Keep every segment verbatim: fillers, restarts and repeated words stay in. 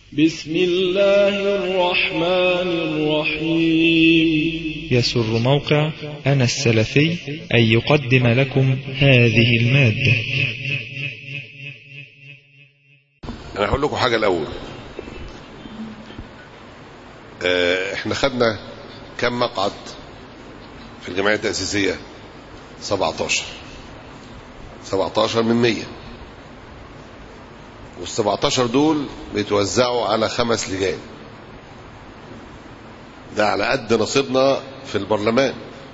بسم الله الرحمن الرحيم. يسر موقع أنا السلفي أن يقدم لكم هذه المادة. أنا هقول لكم حاجة الأول. اه احنا خدنا كم مقعد في الجمعية التأسيسية؟ سبعتاشر سبعتاشر من مية، والسبعتاشر دول بيتوزعوا على خمس لجان. ده على قد نصيبنا في البرلمان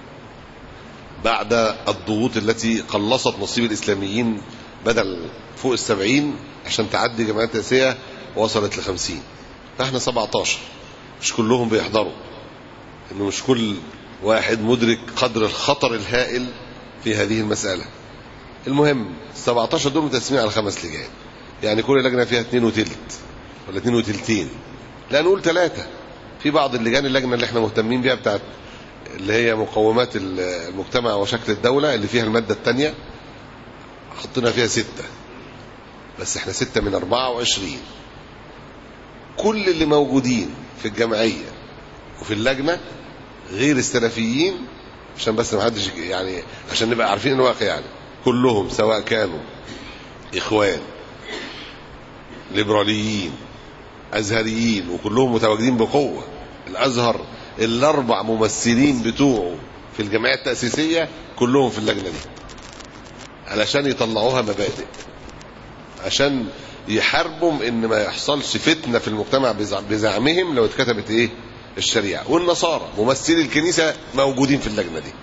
بعد الضغوط التي قلصت نصيب الإسلاميين، بدل فوق السبعين عشان تعدي جمعية التأسيسية وصلت لخمسين، فاحنا سبعتاشر. مش كلهم بيحضروا، انه مش كل واحد مدرك قدر الخطر الهائل في هذه المسألة. المهم السبعتاشر دول متقسمين على خمس لجان، يعني كل لجنة فيها اتنين وتلت ولا اتنين وتلتين، لا نقول تلاتة. في بعض اللجان، اللجنة اللي احنا مهتمين بيها بتاعت اللي هي مقومات المجتمع وشكل الدولة، اللي فيها المادة التانية، حطينا فيها ستة، بس احنا ستة من اربعة وعشرين. كل اللي موجودين في الجمعية وفي اللجنة غير السلفيين، عشان بس ما حدش يعني، عشان نبقى عارفين الواقع، يعني كلهم سواء كانوا إخوان، ليبراليين، أزهريين، وكلهم متواجدين بقوة. الأزهر الأربع ممثلين بتوعه في الجمعية التأسيسية كلهم في اللجنة دي، علشان يطلعوها مبادئ، عشان يحاربوا ان ما يحصلش فتنة في المجتمع بزعمهم لو اتكتبت ايه الشريعة. والنصارى ممثلي الكنيسة موجودين في اللجنة دي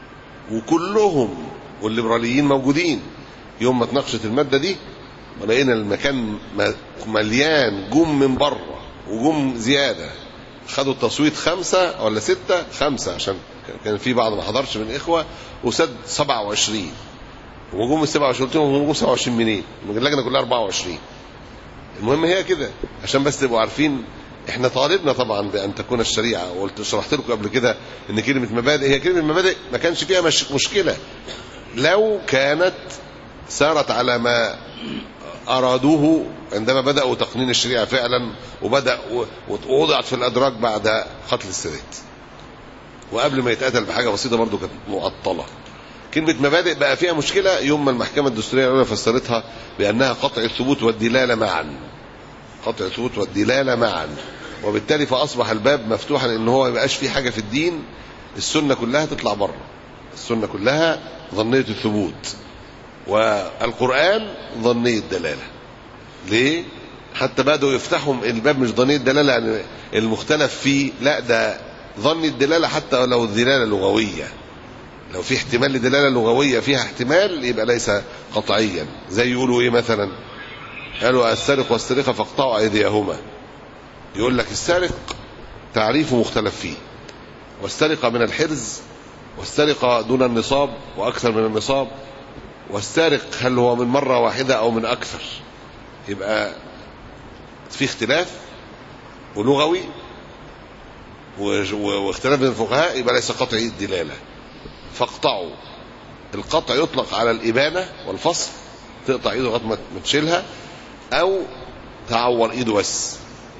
وكلهم، والليبراليين موجودين. يوم ما اتناقشت المادة دي ولقينا المكان مليان، جم من بره وجم زيادة، خدوا التصويت خمسة ولا ستة، خمسة عشان كان في بعض ما حضرش من الإخوة، وسد سبعة وعشرين، وجم السبعة وعشرين قلت لهم وجم سبعة وعشرين منين؟ اللجنة كلها اربعة وعشرين. المهم هي كده، عشان بس تبقوا عارفين. احنا طالبنا طبعا بأن تكون الشريعة، وقلت شرحت لكم قبل كده ان كلمة مبادئ هي كلمة مبادئ ما كانش فيها مش مشكلة لو كانت سارت على ما أرادوه عندما بدأوا تقنين الشريعة فعلا، وبدأ ووضعت في الأدراج بعد قتل السادات، وقبل ما يتقتل بحاجة بسيطة برضو كانت معطلة. كلمة مبادئ بقى فيها مشكلة يوم ما المحكمة الدستورية الأولى فسرتها بأنها قطع الثبوت والدلالة معا، قطع الثبوت والدلالة معا، وبالتالي فأصبح الباب مفتوحا ان هو ما يبقاش في حاجة في الدين، السنة كلها تطلع بره، السنة كلها ظنية الثبوت، والقرآن ظنية الدلالة. ليه؟ حتى بدأوا يفتحهم الباب مش ظنية الدلالة يعني المختلف فيه، لا ده ظني الدلالة حتى لو الدلالة لغوية، لو في احتمال لدلالة لغوية فيها احتمال يبقى ليس قطعيا. زي يقولوا ايه مثلا؟ قالوا السارق والسرقة فاقطعوا ايديهما. يقول لك السارق تعريفه مختلف فيه، والسرقة من الحرز، والسرقة دون النصاب واكثر من النصاب، والسارق هل هو من مرة واحدة او من اكثر. يبقى في اختلاف ولغوي واختلاف بين الفقهاء، يبقى ليس قطعي الدلالة. فاقطعوا، القطع يطلق على الإبانة والفصل، تقطع ايده لغايه ما تشيلها، او تعور ايده بس.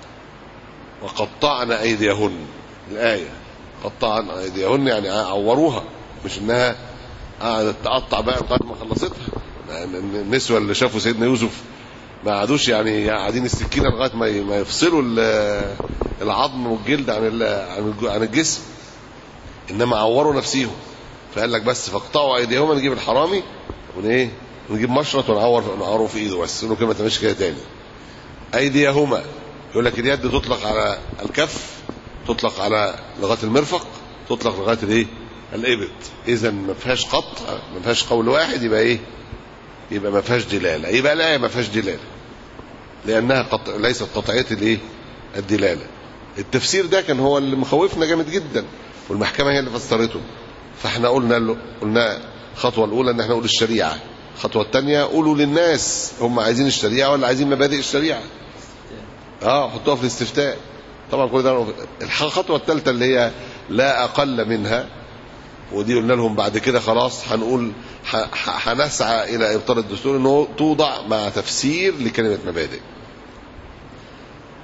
وقطعنا ايديهن، الآية قطعنا ايديهن يعني عوروها، مش انها قعدت تقطع بقى لغايه ما خلصتها. النسوة اللي شافوا سيدنا يوسف ما قعدوش يعني قاعدين السكينة لغايه ما يفصلوا العظم والجلد عن عن الجسم، انما عوروا نفسيهم. فقال لك بس فاقطعوا ايديهما، نجيب الحرامي ونايه ونجيب مشرط ونعور نعوره في ايده بس، نقول له كده ما تعملش كده تاني. ايديهما يقول لك اليد تطلق على الكف، تطلق على لغايه المرفق، تطلق لغايه الايه الابط. اذا ما فيهاش قطع، ما فيهاش قول واحد، يبقى ايه؟ يبقى ما فيهاش دلاله، يبقى الايه ما فيهاش دلاله لانها قطع، ليست قطعيه الايه الدلاله. التفسير ده كان هو اللي مخوفنا جامد جدا، والمحكمه هي اللي فسرته. فاحنا قلنا له قلنا الخطوه الاولى ان احنا نقول الشريعه، الخطوه الثانيه قولوا للناس هم عايزين الشريعه ولا عايزين مبادئ الشريعه، اه حطوها في الاستفتاء. طبعا كل ده. الخطوه الثالثه اللي هي لا اقل منها، ودي قلنا لهم بعد كده خلاص هنقول هنسعى الى ابطال الدستور، انه توضع مع تفسير لكلمه مبادئ.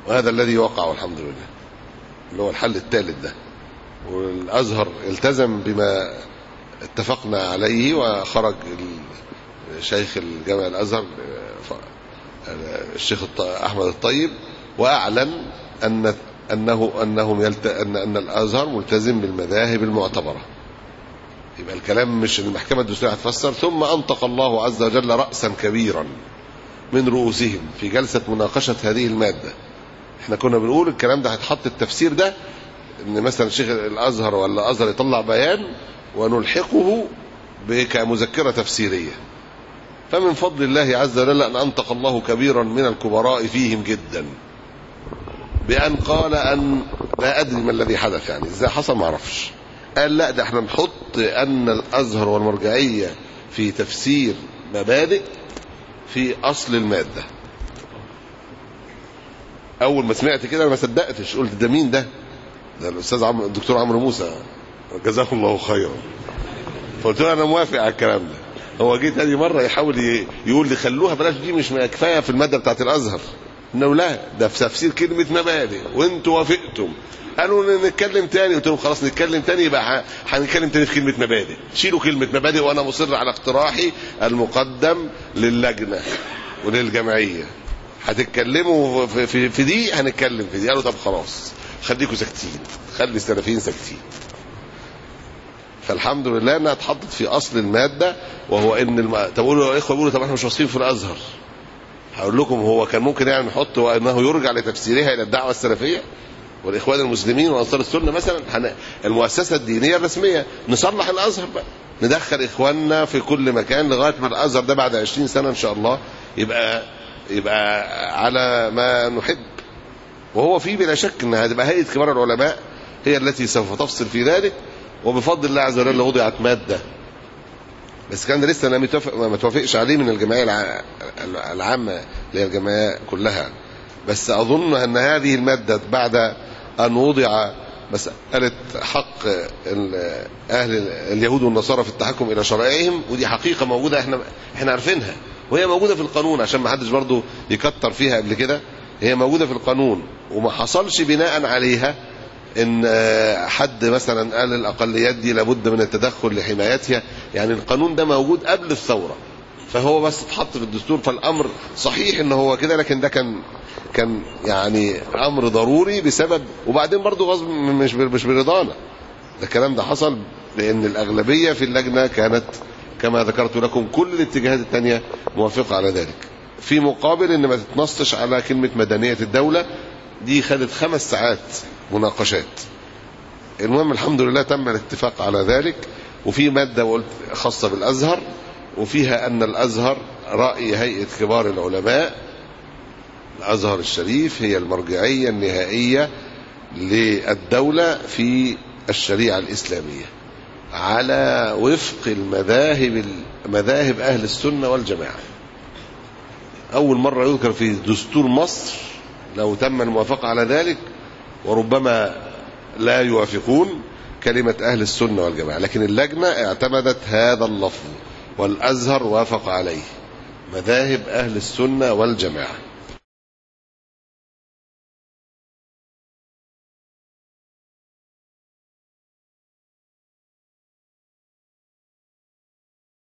وهذا الذي وقع والحمد لله، اللي هو الحل الثالث ده. والأزهر التزم بما اتفقنا عليه، وخرج شيخ الجامع الأزهر الشيخ أحمد الطيب وأعلن أن أنه أنهم يلت... أن أن الأزهر ملتزم بالمذاهب المعتبرة. يبقى الكلام مش المحكمة الدستورية هتفسر. ثم أنطق الله عز وجل رأسا كبيرا من رؤوسهم في جلسة مناقشة هذه المادة. احنا كنا بنقول الكلام ده هيتحط التفسير ده، ان مثلا شيخ الازهر ولا الازهر يطلع بيان ونلحقه كمذكرة تفسيرية. فمن فضل الله عز وجل ان انطق الله كبيرا من الكبراء فيهم جدا بان قال ان لا ادري ما الذي حدث، يعني ازاي حصل ما اعرفش. قال لا، ده احنا نحط ان الازهر والمرجعية في تفسير مبادئ في اصل المادة. اول ما سمعت كده ما صدقتش، قلت ده مين ده؟ ده الاستاذ عمرو الدكتور عمرو موسى جزاه الله خيرا. فقلت له انا موافق على الكلام ده. هو جه تاني مره يحاول يقول لي خلوها بلاش دي، مش كفايه في الماده بتاعت الازهر. انه لا، ده في تفسير كلمه مبادئ وانتوا وافقتم. قالوا نتكلم تاني، قلت لهم خلاص نتكلم تاني، يبقى هنتكلم تاني في كلمه مبادئ. شيلوا كلمه مبادئ، وانا مصر على اقتراحي المقدم للجنه وللجمعيه. هتتكلموا في, في, في دي هنتكلم في دي. قالوا طب خلاص خليكم ساكتين، خلي السلفيين ساكتين. فالحمد لله انها اتحطت في اصل الماده، وهو ان الم... تقولوا يا اخوه، بيقولوا طب احنا مش واثقين في الازهر. هقول لكم هو كان ممكن يعني نحط وانه يرجع لتفسيرها الى الدعوه السلفيه والاخوان المسلمين وانصار السنه مثلا، المؤسسه الدينيه الرسميه. نصلح الازهر بقى، ندخل اخواننا في كل مكان لغايه ما الازهر ده بعد عشرين سنه ان شاء الله يبقى يبقى على ما نحب. وهو في بلا شك ان هتبقى هيئه كبار العلماء هي التي سوف تفصل في ذلك، وبفضل الله عز وجل وضعت ماده، بس كان لسه ما ما توافقش عليه من الجمعيه العامه اللي هي الجمعيه كلها. بس اظن ان هذه الماده بعد ان وضع مساله حق اهل اليهود والنصارى في التحكم الى شرائعهم، ودي حقيقه موجوده احنا احنا عارفينها، وهي موجوده في القانون عشان ما حدش برضه يكتر فيها قبل كده. هي موجوده في القانون وما حصلش بناء عليها ان حد مثلا قال الاقليات دي لابد من التدخل لحمايتها. يعني القانون ده موجود قبل الثوره، فهو بس اتحط في الدستور. فالامر صحيح ان هو كده، لكن ده كان كان يعني امر ضروري بسبب، وبعدين برضه غصب مش مش برضانا. ده الكلام ده حصل لان الاغلبيه في اللجنه كانت كما ذكرت لكم كل الاتجاهات الثانيه موافقه على ذلك. في مقابل ان ما تتنصش على كلمه مدنيه الدوله، دي خدت خمس ساعات مناقشات. المهم الحمد لله تم الاتفاق على ذلك. وفي ماده وقلت خاصه بالازهر، وفيها ان الازهر راي هيئه كبار العلماء، الازهر الشريف هي المرجعيه النهائيه للدوله في الشريعه الاسلاميه على وفق المذاهب مذاهب اهل السنه والجماعه. اول مره يذكر في دستور مصر لو تم الموافقه على ذلك، وربما لا يوافقون كلمه اهل السنه والجماعه، لكن اللجنه اعتمدت هذا اللفظ والازهر وافق عليه، مذاهب اهل السنه والجماعه.